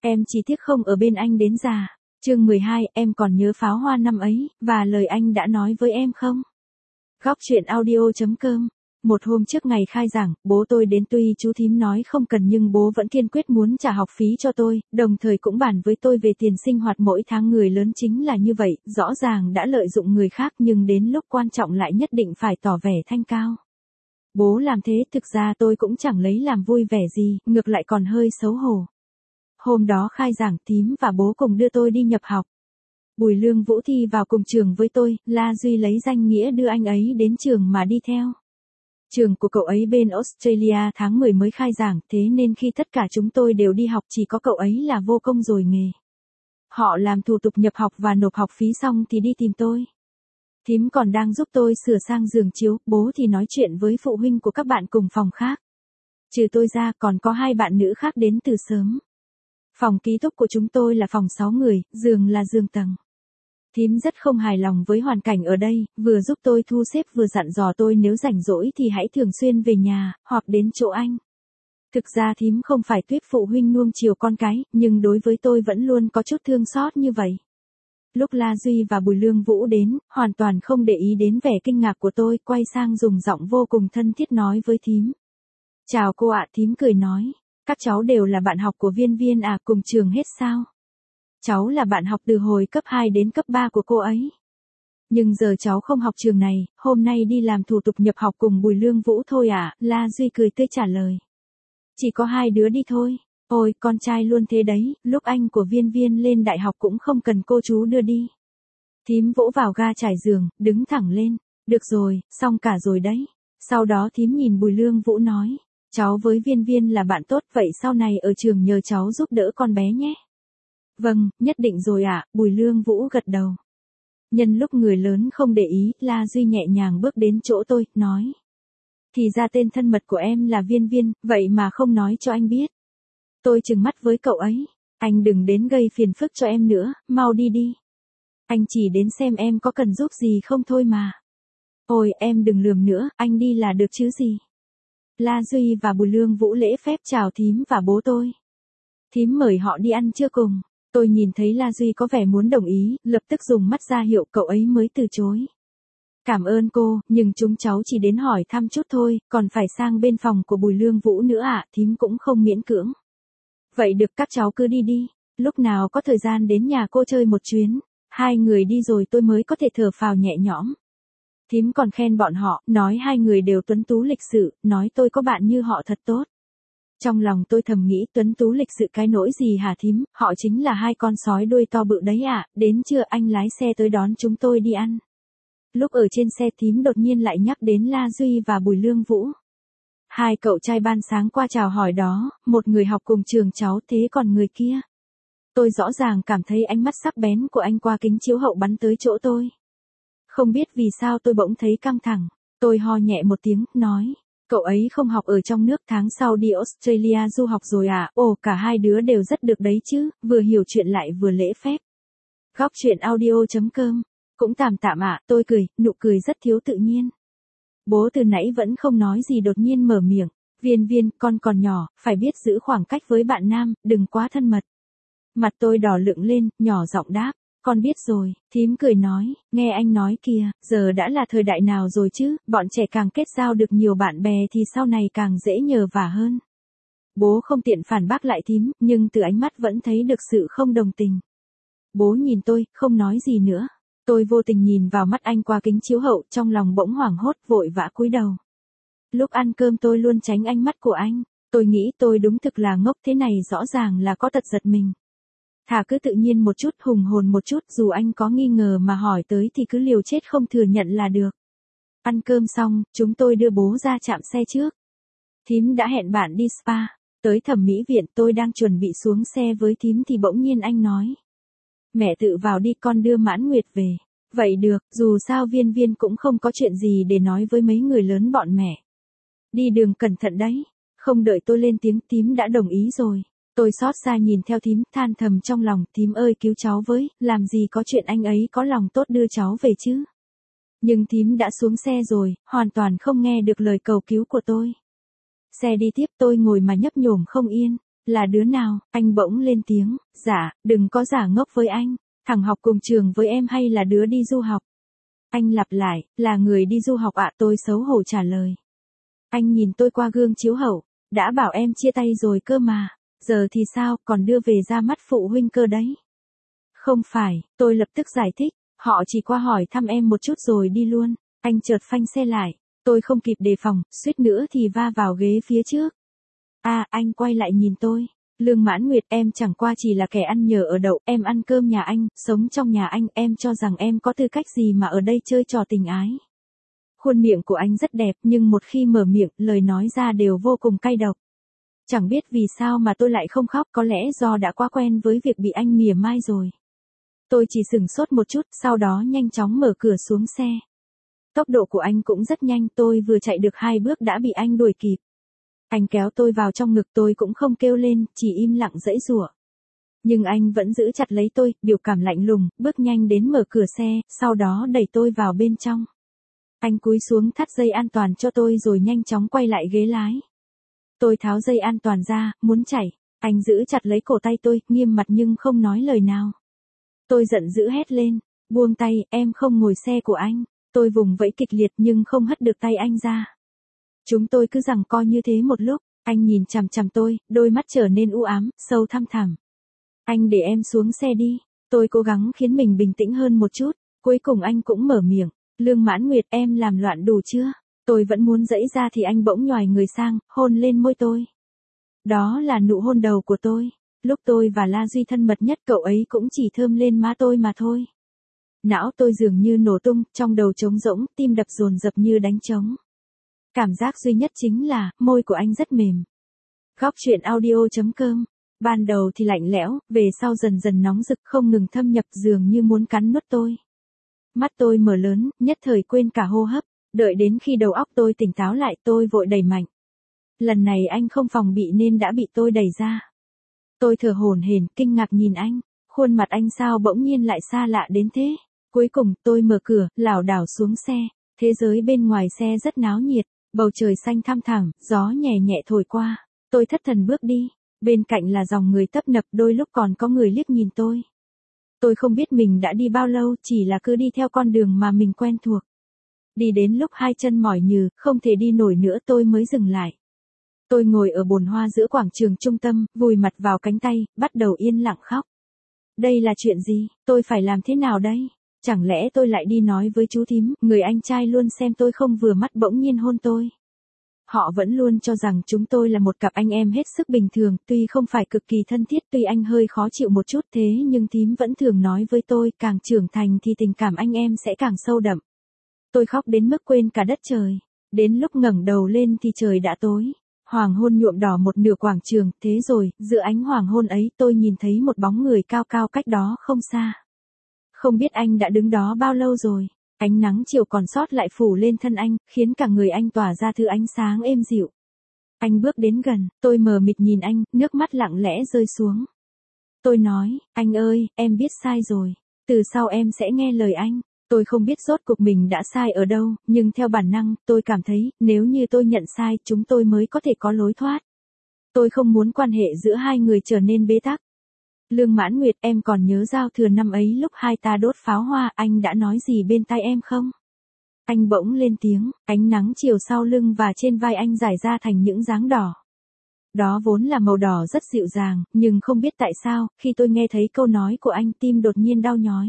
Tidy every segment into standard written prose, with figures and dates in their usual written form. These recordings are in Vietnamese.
Em chỉ tiếc không ở bên anh đến già. Chương 12, em còn nhớ pháo hoa năm ấy, và lời anh đã nói với em không? Góc truyện audio.com. Một hôm trước ngày khai giảng, bố tôi đến tuy chú thím nói không cần nhưng bố vẫn kiên quyết muốn trả học phí cho tôi, đồng thời cũng bàn với tôi về tiền sinh hoạt mỗi tháng. Người lớn chính là như vậy, rõ ràng đã lợi dụng người khác nhưng đến lúc quan trọng lại nhất định phải tỏ vẻ thanh cao. Bố làm thế thực ra tôi cũng chẳng lấy làm vui vẻ gì, ngược lại còn hơi xấu hổ. Hôm đó khai giảng, thím và bố cùng đưa tôi đi nhập học. Bùi Lương Vũ thi vào cùng trường với tôi, La Duy lấy danh nghĩa đưa anh ấy đến trường mà đi theo. Trường của cậu ấy bên Australia tháng 10 mới khai giảng, thế nên khi tất cả chúng tôi đều đi học chỉ có cậu ấy là vô công rồi nghề. Họ làm thủ tục nhập học và nộp học phí xong thì đi tìm tôi. Thím còn đang giúp tôi sửa sang giường chiếu, bố thì nói chuyện với phụ huynh của các bạn cùng phòng khác. Trừ tôi ra còn có 2 bạn nữ khác đến từ sớm. Phòng ký túc của chúng tôi là phòng 6 người, giường là giường tầng. Thím rất không hài lòng với hoàn cảnh ở đây, vừa giúp tôi thu xếp vừa dặn dò tôi nếu rảnh rỗi thì hãy thường xuyên về nhà, hoặc đến chỗ anh. Thực ra thím không phải tuyết phụ huynh nuông chiều con cái, nhưng đối với tôi vẫn luôn có chút thương xót như vậy. Lúc La Duy và Bùi Lương Vũ đến, hoàn toàn không để ý đến vẻ kinh ngạc của tôi, quay sang dùng giọng vô cùng thân thiết nói với thím. Chào cô ạ, thím cười nói. Các cháu đều là bạn học của Viên Viên à, cùng trường hết sao? Cháu là bạn học từ hồi cấp 2 đến cấp 3 của cô ấy. Nhưng giờ cháu không học trường này, hôm nay đi làm thủ tục nhập học cùng Bùi Lương Vũ thôi à, La Duy cười tươi trả lời. Chỉ có 2 đứa đi thôi. Ôi, con trai luôn thế đấy, lúc anh của Viên Viên lên đại học cũng không cần cô chú đưa đi. Thím vỗ vào ga trải giường, đứng thẳng lên. Được rồi, xong cả rồi đấy. Sau đó thím nhìn Bùi Lương Vũ nói. Cháu với Viên Viên là bạn tốt, vậy sau này ở trường nhờ cháu giúp đỡ con bé nhé. Vâng, nhất định rồi ạ, Bùi Lương Vũ gật đầu. Nhân lúc người lớn không để ý, La Duy nhẹ nhàng bước đến chỗ tôi, nói. Thì ra tên thân mật của em là Viên Viên, vậy mà không nói cho anh biết. Tôi trừng mắt với cậu ấy. Anh đừng đến gây phiền phức cho em nữa, mau đi đi. Anh chỉ đến xem em có cần giúp gì không thôi mà. Ôi, em đừng lườm nữa, anh đi là được chứ gì. La Duy và Bùi Lương Vũ lễ phép chào thím và bố tôi. Thím mời họ đi ăn trưa cùng. Tôi nhìn thấy La Duy có vẻ muốn đồng ý, lập tức dùng mắt ra hiệu cậu ấy mới từ chối. Cảm ơn cô, nhưng chúng cháu chỉ đến hỏi thăm chút thôi, còn phải sang bên phòng của Bùi Lương Vũ nữa ạ, thím cũng không miễn cưỡng. Vậy được, các cháu cứ đi đi, lúc nào có thời gian đến nhà cô chơi một chuyến. 2 người đi rồi tôi mới có thể thở phào nhẹ nhõm. Thím còn khen bọn họ, nói 2 người đều tuấn tú lịch sự, nói tôi có bạn như họ thật tốt. Trong lòng tôi thầm nghĩ tuấn tú lịch sự cái nỗi gì hả thím, họ chính là 2 con sói đuôi to bự đấy ạ, đến trưa anh lái xe tới đón chúng tôi đi ăn. Lúc ở trên xe thím đột nhiên lại nhắc đến La Duy và Bùi Lương Vũ. 2 cậu trai ban sáng qua chào hỏi đó, một người học cùng trường cháu, thế còn người kia. Tôi rõ ràng cảm thấy ánh mắt sắc bén của anh qua kính chiếu hậu bắn tới chỗ tôi. Không biết vì sao tôi bỗng thấy căng thẳng, tôi ho nhẹ một tiếng, nói. Cậu ấy không học ở trong nước, tháng sau đi Australia du học rồi à, ồ cả 2 đứa đều rất được đấy chứ, vừa hiểu chuyện lại vừa lễ phép. Góc truyện audio.com, cũng tạm tạm ạ, tôi cười, nụ cười rất thiếu tự nhiên. Bố từ nãy vẫn không nói gì đột nhiên mở miệng, Viên Viên, con còn nhỏ, phải biết giữ khoảng cách với bạn nam, đừng quá thân mật. Mặt tôi đỏ lựng lên, nhỏ giọng đáp. Con biết rồi, thím cười nói, nghe anh nói kìa, giờ đã là thời đại nào rồi chứ, bọn trẻ càng kết giao được nhiều bạn bè thì sau này càng dễ nhờ vả hơn. Bố không tiện phản bác lại thím, nhưng từ ánh mắt vẫn thấy được sự không đồng tình. Bố nhìn tôi, không nói gì nữa. Tôi vô tình nhìn vào mắt anh qua kính chiếu hậu, trong lòng bỗng hoảng hốt, vội vã cúi đầu. Lúc ăn cơm tôi luôn tránh ánh mắt của anh, tôi nghĩ tôi đúng thực là ngốc, thế này rõ ràng là có tật giật mình. Thà cứ tự nhiên một chút, hùng hồn một chút, dù anh có nghi ngờ mà hỏi tới thì cứ liều chết không thừa nhận là được. Ăn cơm xong, chúng tôi đưa bố ra trạm xe trước. Thím đã hẹn bạn đi spa, tới thẩm mỹ viện, tôi đang chuẩn bị xuống xe với thím thì bỗng nhiên anh nói. Mẹ tự vào đi, con đưa Mãn Nguyệt về. Vậy được, dù sao Viên Viên cũng không có chuyện gì để nói với mấy người lớn bọn mẹ. Đi đường cẩn thận đấy. Không đợi tôi lên tiếng, thím đã đồng ý rồi. Tôi xót xa nhìn theo thím, than thầm trong lòng, thím ơi cứu cháu với, làm gì có chuyện anh ấy có lòng tốt đưa cháu về chứ. Nhưng thím đã xuống xe rồi, hoàn toàn không nghe được lời cầu cứu của tôi. Xe đi tiếp, tôi ngồi mà nhấp nhổm không yên. Là đứa nào? Anh bỗng lên tiếng, dạ, đừng có giả ngốc với anh. Thằng học cùng trường với em hay là đứa đi du học? Anh lặp lại, là người đi du học ạ. Tôi xấu hổ trả lời. Anh nhìn tôi qua gương chiếu hậu, đã bảo em chia tay rồi cơ mà. Giờ thì sao, còn đưa về ra mắt phụ huynh cơ đấy. Không phải, tôi lập tức giải thích, họ chỉ qua hỏi thăm em một chút rồi đi luôn. Anh chợt phanh xe lại, tôi không kịp đề phòng, suýt nữa thì va vào ghế phía trước. Anh quay lại nhìn tôi. Lương Mãn Nguyệt, em chẳng qua chỉ là kẻ ăn nhờ ở đậu, em ăn cơm nhà anh, sống trong nhà anh, em cho rằng em có tư cách gì mà ở đây chơi trò tình ái. Khuôn miệng của anh rất đẹp, nhưng một khi mở miệng, lời nói ra đều vô cùng cay độc. Chẳng biết vì sao mà tôi lại không khóc, có lẽ do đã quá quen với việc bị anh mỉa mai rồi. Tôi chỉ sửng sốt một chút, sau đó nhanh chóng mở cửa xuống xe. Tốc độ của anh cũng rất nhanh, tôi vừa chạy được 2 bước đã bị anh đuổi kịp. Anh kéo tôi vào trong ngực, tôi cũng không kêu lên, chỉ im lặng giãy giụa. Nhưng anh vẫn giữ chặt lấy tôi, biểu cảm lạnh lùng, bước nhanh đến mở cửa xe, sau đó đẩy tôi vào bên trong. Anh cúi xuống thắt dây an toàn cho tôi rồi nhanh chóng quay lại ghế lái. Tôi tháo dây an toàn ra, muốn chạy. Anh giữ chặt lấy cổ tay tôi, nghiêm mặt nhưng không nói lời nào. Tôi giận dữ hét lên, buông tay, em không ngồi xe của anh. Tôi vùng vẫy kịch liệt nhưng không hất được tay anh ra. Chúng tôi cứ giằng co như thế một lúc, anh nhìn chằm chằm tôi, đôi mắt trở nên u ám, sâu thăm thẳm. Anh để em xuống xe đi. Tôi cố gắng khiến mình bình tĩnh hơn một chút, cuối cùng anh cũng mở miệng. Lương Mãn Nguyệt, em làm loạn đủ chưa? Tôi vẫn muốn giãy ra thì anh bỗng nhoài người sang, hôn lên môi tôi. Đó là nụ hôn đầu của tôi. Lúc tôi và La Duy thân mật nhất, cậu ấy cũng chỉ thơm lên má tôi mà thôi. Não tôi dường như nổ tung, trong đầu trống rỗng, tim đập dồn dập như đánh trống. Cảm giác duy nhất chính là, môi của anh rất mềm. Góc truyện audio.com. Ban đầu thì lạnh lẽo, về sau dần dần nóng rực, không ngừng thâm nhập, dường như muốn cắn nuốt tôi. Mắt tôi mở lớn, nhất thời quên cả hô hấp. Đợi đến khi đầu óc tôi tỉnh táo lại, tôi vội đẩy mạnh. Lần này anh không phòng bị nên đã bị tôi đẩy ra. Tôi thở hổn hển, kinh ngạc nhìn anh. Khuôn mặt anh sao bỗng nhiên lại xa lạ đến thế. Cuối cùng, tôi mở cửa, lảo đảo xuống xe. Thế giới bên ngoài xe rất náo nhiệt. Bầu trời xanh thăm thẳm, gió nhẹ nhẹ thổi qua. Tôi thất thần bước đi. Bên cạnh là dòng người tấp nập, đôi lúc còn có người liếc nhìn tôi. Tôi không biết mình đã đi bao lâu, chỉ là cứ đi theo con đường mà mình quen thuộc. Đi đến lúc hai chân mỏi nhừ, không thể đi nổi nữa tôi mới dừng lại. Tôi ngồi ở bồn hoa giữa quảng trường trung tâm, vùi mặt vào cánh tay, bắt đầu yên lặng khóc. Đây là chuyện gì? Tôi phải làm thế nào đây? Chẳng lẽ tôi lại đi nói với chú thím, người anh trai luôn xem tôi không vừa mắt bỗng nhiên hôn tôi. Họ vẫn luôn cho rằng chúng tôi là một cặp anh em hết sức bình thường, tuy không phải cực kỳ thân thiết, tuy anh hơi khó chịu một chút thế nhưng thím vẫn thường nói với tôi, càng trưởng thành thì tình cảm anh em sẽ càng sâu đậm. Tôi khóc đến mức quên cả đất trời. Đến lúc ngẩng đầu lên thì trời đã tối. Hoàng hôn nhuộm đỏ một nửa quảng trường, thế rồi, giữa ánh hoàng hôn ấy tôi nhìn thấy một bóng người cao cao cách đó không xa. Không biết anh đã đứng đó bao lâu rồi. Ánh nắng chiều còn sót lại phủ lên thân anh, khiến cả người anh tỏa ra thứ ánh sáng êm dịu. Anh bước đến gần, tôi mờ mịt nhìn anh, nước mắt lặng lẽ rơi xuống. Tôi nói, anh ơi, em biết sai rồi. Từ sau em sẽ nghe lời anh. Tôi không biết rốt cuộc mình đã sai ở đâu, nhưng theo bản năng, tôi cảm thấy, nếu như tôi nhận sai, chúng tôi mới có thể có lối thoát. Tôi không muốn quan hệ giữa hai người trở nên bế tắc. Lương Mãn Nguyệt, em còn nhớ giao thừa năm ấy lúc hai ta đốt pháo hoa, anh đã nói gì bên tai em không? Anh bỗng lên tiếng, ánh nắng chiều sau lưng và trên vai anh rải ra thành những dáng đỏ. Đó vốn là màu đỏ rất dịu dàng, nhưng không biết tại sao, khi tôi nghe thấy câu nói của anh, tim đột nhiên đau nhói.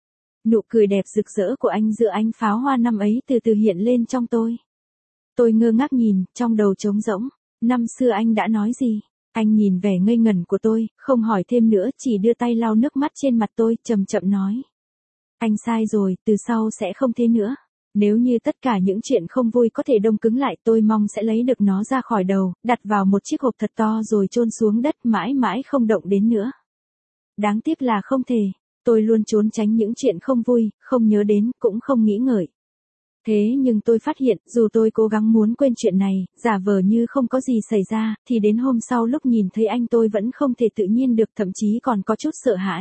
Nụ cười đẹp rực rỡ của anh giữa ánh pháo hoa năm ấy từ từ hiện lên trong tôi. Tôi ngơ ngác nhìn, trong đầu trống rỗng. Năm xưa anh đã nói gì? Anh nhìn vẻ ngây ngẩn của tôi, không hỏi thêm nữa, chỉ đưa tay lau nước mắt trên mặt tôi, chậm chậm nói. Anh sai rồi, từ sau sẽ không thế nữa. Nếu như tất cả những chuyện không vui có thể đông cứng lại, tôi mong sẽ lấy được nó ra khỏi đầu, đặt vào một chiếc hộp thật to rồi chôn xuống đất mãi mãi không động đến nữa. Đáng tiếc là không thể. Tôi luôn trốn tránh những chuyện không vui, không nhớ đến, cũng không nghĩ ngợi. Thế nhưng tôi phát hiện, dù tôi cố gắng muốn quên chuyện này, giả vờ như không có gì xảy ra, thì đến hôm sau lúc nhìn thấy anh tôi vẫn không thể tự nhiên được, thậm chí còn có chút sợ hãi.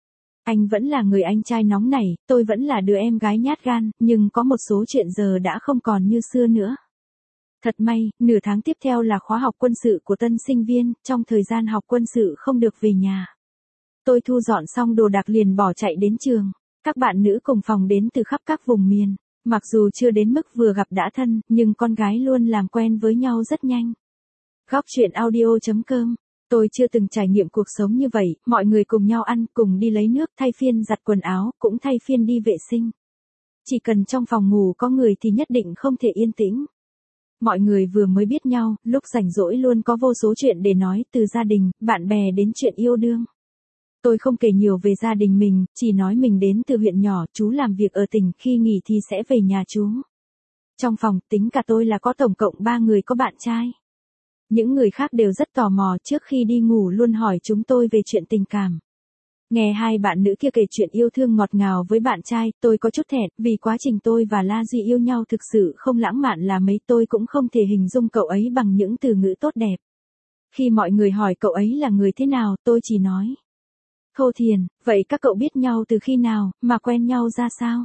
Anh vẫn là người anh trai nóng nảy, tôi vẫn là đứa em gái nhát gan, nhưng có một số chuyện giờ đã không còn như xưa nữa. Thật may, nửa tháng tiếp theo là khóa học quân sự của tân sinh viên, trong thời gian học quân sự không được về nhà. Tôi thu dọn xong đồ đạc liền bỏ chạy đến trường. Các bạn nữ cùng phòng đến từ khắp các vùng miền. Mặc dù chưa đến mức vừa gặp đã thân, nhưng con gái luôn làm quen với nhau rất nhanh. Góc chuyện audio.com. Tôi chưa từng trải nghiệm cuộc sống như vậy, mọi người cùng nhau ăn, cùng đi lấy nước, thay phiên giặt quần áo, cũng thay phiên đi vệ sinh. Chỉ cần trong phòng ngủ có người thì nhất định không thể yên tĩnh. Mọi người vừa mới biết nhau, lúc rảnh rỗi luôn có vô số chuyện để nói, từ gia đình, bạn bè đến chuyện yêu đương. Tôi không kể nhiều về gia đình mình, chỉ nói mình đến từ huyện nhỏ, chú làm việc ở tỉnh, khi nghỉ thì sẽ về nhà chú. Trong phòng, tính cả tôi là có tổng cộng 3 người có bạn trai. Những người khác đều rất tò mò, trước khi đi ngủ luôn hỏi chúng tôi về chuyện tình cảm. Nghe hai bạn nữ kia kể chuyện yêu thương ngọt ngào với bạn trai, tôi có chút thẹn, vì quá trình tôi và La Duy yêu nhau thực sự không lãng mạn là mấy, tôi cũng không thể hình dung cậu ấy bằng những từ ngữ tốt đẹp. Khi mọi người hỏi cậu ấy là người thế nào, tôi chỉ nói. Thô thiền, vậy các cậu biết nhau từ khi nào, mà quen nhau ra sao?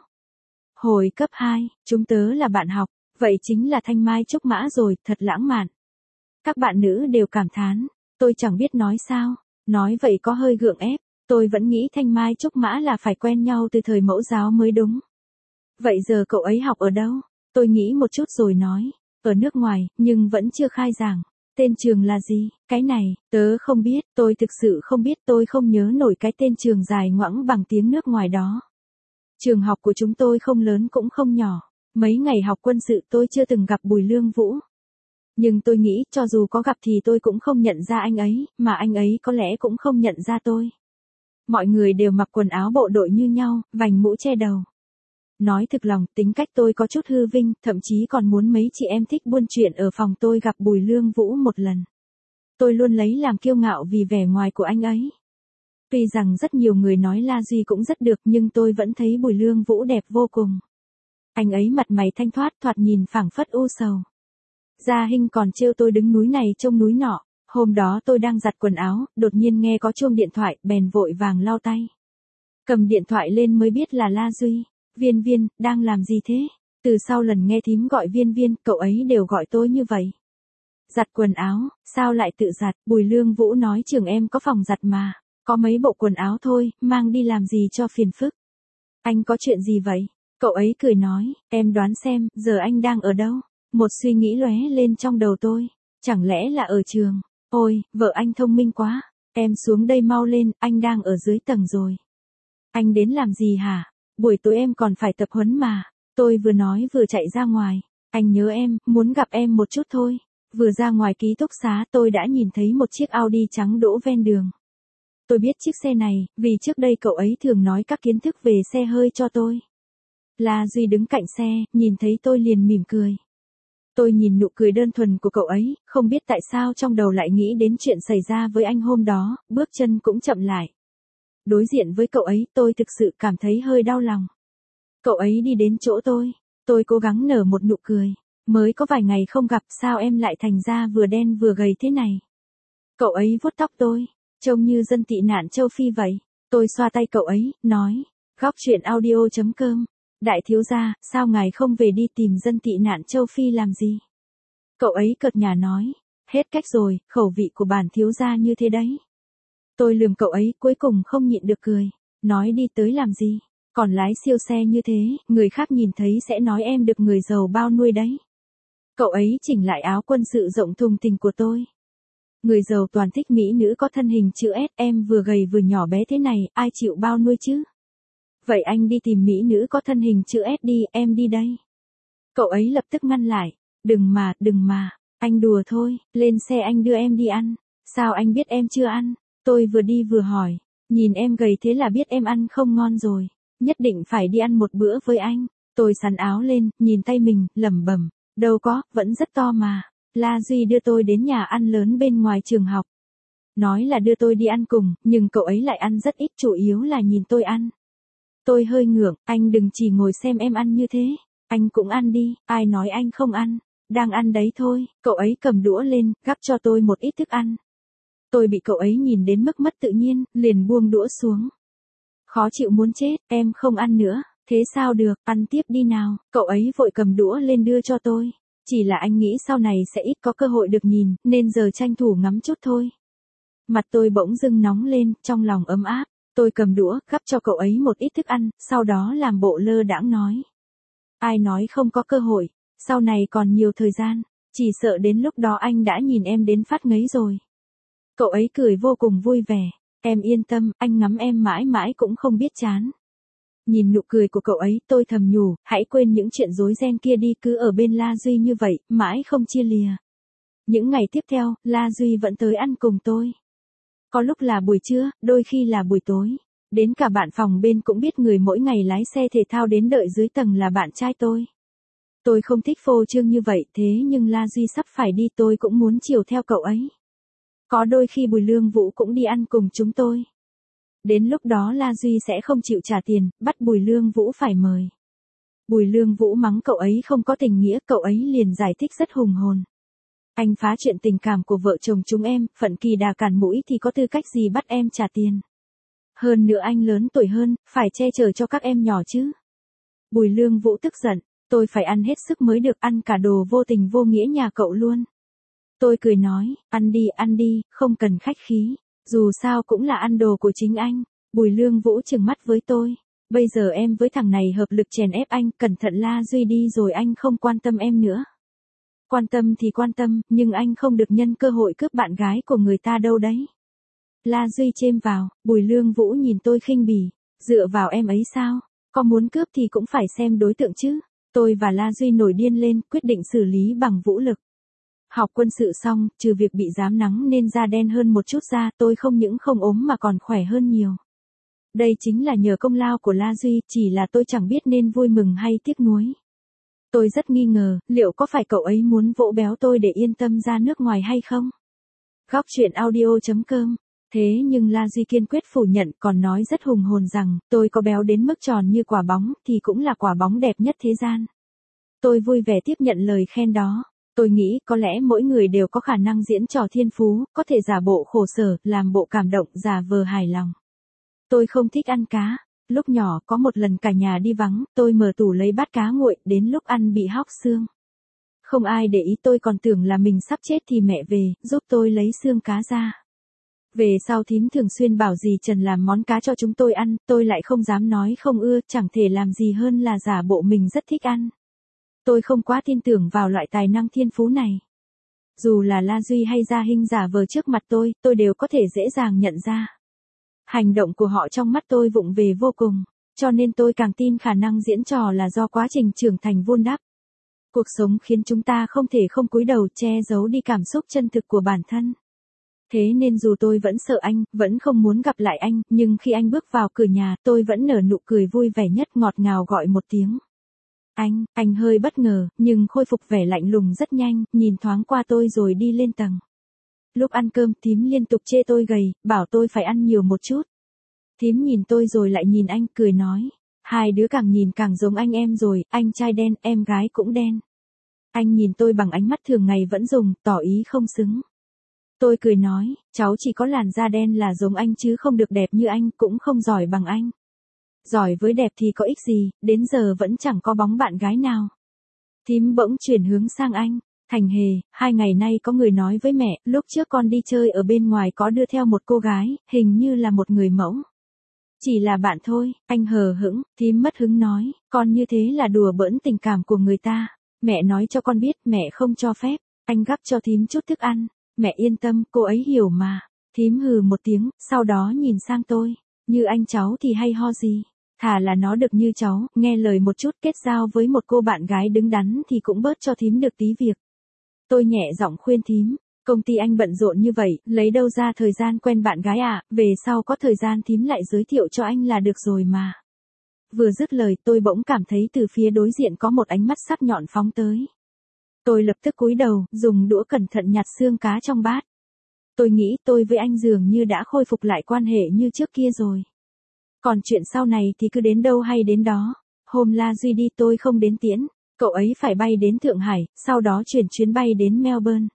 Hồi cấp 2, chúng tớ là bạn học, vậy chính là Thanh Mai Trúc Mã rồi, thật lãng mạn. Các bạn nữ đều cảm thán, tôi chẳng biết nói sao, nói vậy có hơi gượng ép, tôi vẫn nghĩ Thanh Mai Trúc Mã là phải quen nhau từ thời mẫu giáo mới đúng. Vậy giờ cậu ấy học ở đâu? Tôi nghĩ một chút rồi nói, ở nước ngoài, nhưng vẫn chưa khai giảng. Tên trường là gì? Cái này, tớ không biết, tôi thực sự không biết, tôi không nhớ nổi cái tên trường dài ngoẵng bằng tiếng nước ngoài đó. Trường học của chúng tôi không lớn cũng không nhỏ, mấy ngày học quân sự tôi chưa từng gặp Bùi Lương Vũ. Nhưng tôi nghĩ cho dù có gặp thì tôi cũng không nhận ra anh ấy, mà anh ấy có lẽ cũng không nhận ra tôi. Mọi người đều mặc quần áo bộ đội như nhau, vành mũ che đầu. Nói thực lòng, tính cách tôi có chút hư vinh, thậm chí còn muốn mấy chị em thích buôn chuyện ở phòng tôi gặp Bùi Lương Vũ một lần. Tôi luôn lấy làm kiêu ngạo vì vẻ ngoài của anh ấy. Tuy rằng rất nhiều người nói La Duy cũng rất được nhưng tôi vẫn thấy Bùi Lương Vũ đẹp vô cùng. Anh ấy mặt mày thanh thoát, thoạt nhìn phảng phất u sầu. Gia Hinh còn trêu tôi đứng núi này trông núi nọ. Hôm đó tôi đang giặt quần áo, đột nhiên nghe có chuông điện thoại, bèn vội vàng lau tay. Cầm điện thoại lên mới biết là La Duy. Viên Viên, đang làm gì thế? Từ sau lần nghe thím gọi Viên Viên, cậu ấy đều gọi tôi như vậy. Giặt quần áo, sao lại tự giặt? Bùi Lương Vũ nói trường em có phòng giặt mà. Có mấy bộ quần áo thôi, mang đi làm gì cho phiền phức. Anh có chuyện gì vậy? Cậu ấy cười nói, em đoán xem, giờ anh đang ở đâu? Một suy nghĩ lóe lên trong đầu tôi. Chẳng lẽ là ở trường? Ôi, vợ anh thông minh quá. Em xuống đây mau lên, anh đang ở dưới tầng rồi. Anh đến làm gì hả? Buổi tối em còn phải tập huấn mà. Tôi vừa nói vừa chạy ra ngoài. Anh nhớ em, muốn gặp em một chút thôi. Vừa ra ngoài ký túc xá tôi đã nhìn thấy một chiếc Audi trắng đỗ ven đường. Tôi biết chiếc xe này, vì trước đây cậu ấy thường nói các kiến thức về xe hơi cho tôi. La Duy đứng cạnh xe, nhìn thấy tôi liền mỉm cười. Tôi nhìn nụ cười đơn thuần của cậu ấy, không biết tại sao trong đầu lại nghĩ đến chuyện xảy ra với anh hôm đó, bước chân cũng chậm lại. Đối diện với cậu ấy, tôi thực sự cảm thấy hơi đau lòng. Cậu ấy đi đến chỗ tôi cố gắng nở một nụ cười. Mới có vài ngày không gặp, sao em lại thành ra vừa đen vừa gầy thế này? Cậu ấy vuốt tóc tôi, trông như dân tị nạn châu Phi vậy. Tôi xoa tay cậu ấy, nói, góc chuyện audio.com. Đại thiếu gia, sao ngài không về đi tìm dân tị nạn châu Phi làm gì? Cậu ấy cợt nhả nói, hết cách rồi, khẩu vị của bản thiếu gia như thế đấy. Tôi lườm cậu ấy, cuối cùng không nhịn được cười, nói đi tới làm gì? Còn lái siêu xe như thế, người khác nhìn thấy sẽ nói em được người giàu bao nuôi đấy. Cậu ấy chỉnh lại áo quân sự rộng thùng thình của tôi. Người giàu toàn thích mỹ nữ có thân hình chữ S, em vừa gầy vừa nhỏ bé thế này, ai chịu bao nuôi chứ? Vậy anh đi tìm mỹ nữ có thân hình chữ S đi, em đi đây. Cậu ấy lập tức ngăn lại, đừng mà, anh đùa thôi, lên xe anh đưa em đi ăn. Sao anh biết em chưa ăn? Tôi vừa đi vừa hỏi, nhìn em gầy thế là biết em ăn không ngon rồi, nhất định phải đi ăn một bữa với anh. Tôi xắn áo lên, nhìn tay mình, lẩm bẩm, đâu có, vẫn rất to mà. La Duy đưa tôi đến nhà ăn lớn bên ngoài trường học. Nói là đưa tôi đi ăn cùng, nhưng cậu ấy lại ăn rất ít, chủ yếu là nhìn tôi ăn. Tôi hơi ngượng, anh đừng chỉ ngồi xem em ăn như thế, anh cũng ăn đi, ai nói anh không ăn, đang ăn đấy thôi. Cậu ấy cầm đũa lên, gắp cho tôi một ít thức ăn. Tôi bị cậu ấy nhìn đến mức mất tự nhiên, liền buông đũa xuống. Khó chịu muốn chết, em không ăn nữa, thế sao được, ăn tiếp đi nào. Cậu ấy vội cầm đũa lên đưa cho tôi. Chỉ là anh nghĩ sau này sẽ ít có cơ hội được nhìn, nên giờ tranh thủ ngắm chút thôi. Mặt tôi bỗng dưng nóng lên, trong lòng ấm áp. Tôi cầm đũa, gắp cho cậu ấy một ít thức ăn, sau đó làm bộ lơ đãng nói. Ai nói không có cơ hội, sau này còn nhiều thời gian, chỉ sợ đến lúc đó anh đã nhìn em đến phát ngấy rồi. Cậu ấy cười vô cùng vui vẻ. Em yên tâm, anh ngắm em mãi mãi cũng không biết chán. Nhìn nụ cười của cậu ấy, tôi thầm nhủ, hãy quên những chuyện rối ren kia đi, cứ ở bên La Duy như vậy, mãi không chia lìa. Những ngày tiếp theo, La Duy vẫn tới ăn cùng tôi. Có lúc là buổi trưa, đôi khi là buổi tối. Đến cả bạn phòng bên cũng biết người mỗi ngày lái xe thể thao đến đợi dưới tầng là bạn trai tôi. Tôi không thích phô trương như vậy, thế nhưng La Duy sắp phải đi, tôi cũng muốn chiều theo cậu ấy. Có đôi khi Bùi Lương Vũ cũng đi ăn cùng chúng tôi. Đến lúc đó La Duy sẽ không chịu trả tiền, bắt Bùi Lương Vũ phải mời. Bùi Lương Vũ mắng cậu ấy không có tình nghĩa, cậu ấy liền giải thích rất hùng hồn. Anh phá chuyện tình cảm của vợ chồng chúng em, Phận Kỳ Đà cản mũi thì có tư cách gì bắt em trả tiền. Hơn nữa anh lớn tuổi hơn, phải che chở cho các em nhỏ chứ. Bùi Lương Vũ tức giận, tôi phải ăn hết sức mới được, ăn cả đồ vô tình vô nghĩa nhà cậu luôn. Tôi cười nói, ăn đi, không cần khách khí, dù sao cũng là ăn đồ của chính anh. Bùi Lương Vũ trừng mắt với tôi, bây giờ em với thằng này hợp lực chèn ép anh, cẩn thận La Duy đi rồi anh không quan tâm em nữa. Quan tâm thì quan tâm, nhưng anh không được nhân cơ hội cướp bạn gái của người ta đâu đấy. La Duy chêm vào, Bùi Lương Vũ nhìn tôi khinh bỉ, dựa vào em ấy sao, có muốn cướp thì cũng phải xem đối tượng chứ. Tôi và La Duy nổi điên lên, quyết định xử lý bằng vũ lực. Học quân sự xong, trừ việc bị rám nắng nên da đen hơn một chút ra, tôi không những không ốm mà còn khỏe hơn nhiều. Đây chính là nhờ công lao của La Duy, chỉ là tôi chẳng biết nên vui mừng hay tiếc nuối. Tôi rất nghi ngờ, liệu có phải cậu ấy muốn vỗ béo tôi để yên tâm ra nước ngoài hay không? Góc truyện audio.com. Thế nhưng La Duy kiên quyết phủ nhận, còn nói rất hùng hồn rằng, tôi có béo đến mức tròn như quả bóng, thì cũng là quả bóng đẹp nhất thế gian. Tôi vui vẻ tiếp nhận lời khen đó. Tôi nghĩ có lẽ mỗi người đều có khả năng diễn trò thiên phú, có thể giả bộ khổ sở, làm bộ cảm động, giả vờ hài lòng. Tôi không thích ăn cá. Lúc nhỏ có một lần cả nhà đi vắng, tôi mở tủ lấy bát cá nguội, đến lúc ăn bị hóc xương. Không ai để ý, tôi còn tưởng là mình sắp chết thì mẹ về, giúp tôi lấy xương cá ra. Về sau thím thường xuyên bảo dì Trần làm món cá cho chúng tôi ăn, tôi lại không dám nói không ưa, chẳng thể làm gì hơn là giả bộ mình rất thích ăn. Tôi không quá tin tưởng vào loại tài năng thiên phú này. Dù là La Duy hay Gia Hinh giả vờ trước mặt tôi đều có thể dễ dàng nhận ra. Hành động của họ trong mắt tôi vụng về vô cùng, cho nên tôi càng tin khả năng diễn trò là do quá trình trưởng thành vun đắp. Cuộc sống khiến chúng ta không thể không cúi đầu che giấu đi cảm xúc chân thực của bản thân. Thế nên dù tôi vẫn sợ anh, vẫn không muốn gặp lại anh, nhưng khi anh bước vào cửa nhà, tôi vẫn nở nụ cười vui vẻ nhất, ngọt ngào gọi một tiếng. Anh hơi bất ngờ, nhưng khôi phục vẻ lạnh lùng rất nhanh, nhìn thoáng qua tôi rồi đi lên tầng. Lúc ăn cơm, thím liên tục chê tôi gầy, bảo tôi phải ăn nhiều một chút. Thím nhìn tôi rồi lại nhìn anh, cười nói. Hai đứa càng nhìn càng giống anh em rồi, anh trai đen, em gái cũng đen. Anh nhìn tôi bằng ánh mắt thường ngày vẫn dùng, tỏ ý không xứng. Tôi cười nói, cháu chỉ có làn da đen là giống anh chứ không được đẹp như anh, cũng không giỏi bằng anh. Giỏi với đẹp thì có ích gì, đến giờ vẫn chẳng có bóng bạn gái nào. Thím bỗng chuyển hướng sang anh. Thành Hề, 2 ngày nay có người nói với mẹ, lúc trước con đi chơi ở bên ngoài có đưa theo một cô gái, hình như là một người mẫu. Chỉ là bạn thôi, anh hờ hững, thím mất hứng nói, con như thế là đùa bỡn tình cảm của người ta. Mẹ nói cho con biết, mẹ không cho phép. Anh gắp cho thím chút thức ăn. Mẹ yên tâm, cô ấy hiểu mà. Thím hừ một tiếng, sau đó nhìn sang tôi. Như anh cháu thì hay ho gì. Thà là nó được như cháu, nghe lời một chút, kết giao với một cô bạn gái đứng đắn thì cũng bớt cho thím được tí việc. Tôi nhẹ giọng khuyên thím, công ty anh bận rộn như vậy, lấy đâu ra thời gian quen bạn gái à, về sau có thời gian thím lại giới thiệu cho anh là được rồi mà. Vừa dứt lời tôi bỗng cảm thấy từ phía đối diện có một ánh mắt sắc nhọn phóng tới. Tôi lập tức cúi đầu, dùng đũa cẩn thận nhặt xương cá trong bát. Tôi nghĩ tôi với anh dường như đã khôi phục lại quan hệ như trước kia rồi. Còn chuyện sau này thì cứ đến đâu hay đến đó. Hôm La Duy đi tôi không đến tiễn. Cậu ấy phải bay đến Thượng Hải, sau đó chuyển chuyến bay đến Melbourne.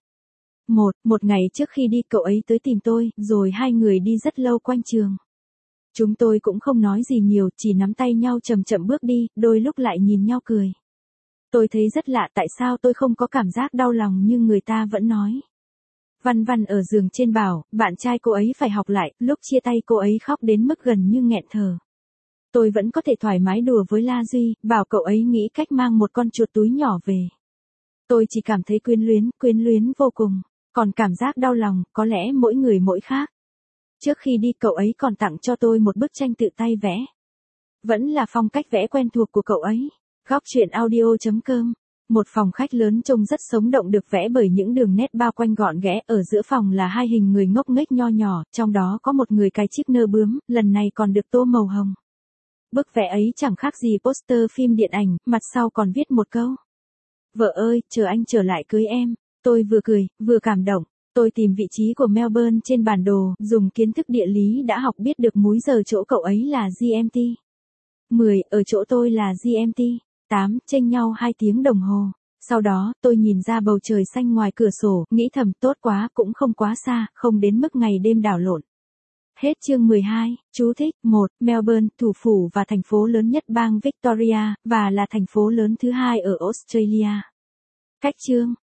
Một ngày trước khi đi cậu ấy tới tìm tôi, rồi hai người đi rất lâu quanh trường. Chúng tôi cũng không nói gì nhiều, chỉ nắm tay nhau chậm chậm bước đi, đôi lúc lại nhìn nhau cười. Tôi thấy rất lạ tại sao tôi không có cảm giác đau lòng như người ta vẫn nói. Văn Văn ở giường trên bảo, bạn trai cô ấy phải học lại, lúc chia tay cô ấy khóc đến mức gần như nghẹn thở. Tôi vẫn có thể thoải mái đùa với La Duy, bảo cậu ấy nghĩ cách mang một con chuột túi nhỏ về. Tôi chỉ cảm thấy quyến luyến vô cùng. Còn cảm giác đau lòng, có lẽ mỗi người mỗi khác. Trước khi đi cậu ấy còn tặng cho tôi một bức tranh tự tay vẽ. Vẫn là phong cách vẽ quen thuộc của cậu ấy. Góc truyện audio.com. Một phòng khách lớn trông rất sống động được vẽ bởi những đường nét bao quanh gọn ghẽ. Ở giữa phòng là hai hình người ngốc nghếch nho nhỏ, trong đó có một người cài chiếc nơ bướm, lần này còn được tô màu hồng. Bức vẽ ấy chẳng khác gì poster phim điện ảnh, mặt sau còn viết một câu. Vợ ơi, chờ anh trở lại cưới em. Tôi vừa cười, vừa cảm động. Tôi tìm vị trí của Melbourne trên bản đồ, dùng kiến thức địa lý đã học biết được múi giờ chỗ cậu ấy là GMT. 10, ở chỗ tôi là GMT. 8, chênh nhau 2 tiếng đồng hồ. Sau đó, tôi nhìn ra bầu trời xanh ngoài cửa sổ, nghĩ thầm tốt quá cũng không quá xa, không đến mức ngày đêm đảo lộn. Hết chương 12, chú thích, 1, Melbourne, thủ phủ và thành phố lớn nhất bang Victoria, và là thành phố lớn thứ hai ở Australia. Cách chương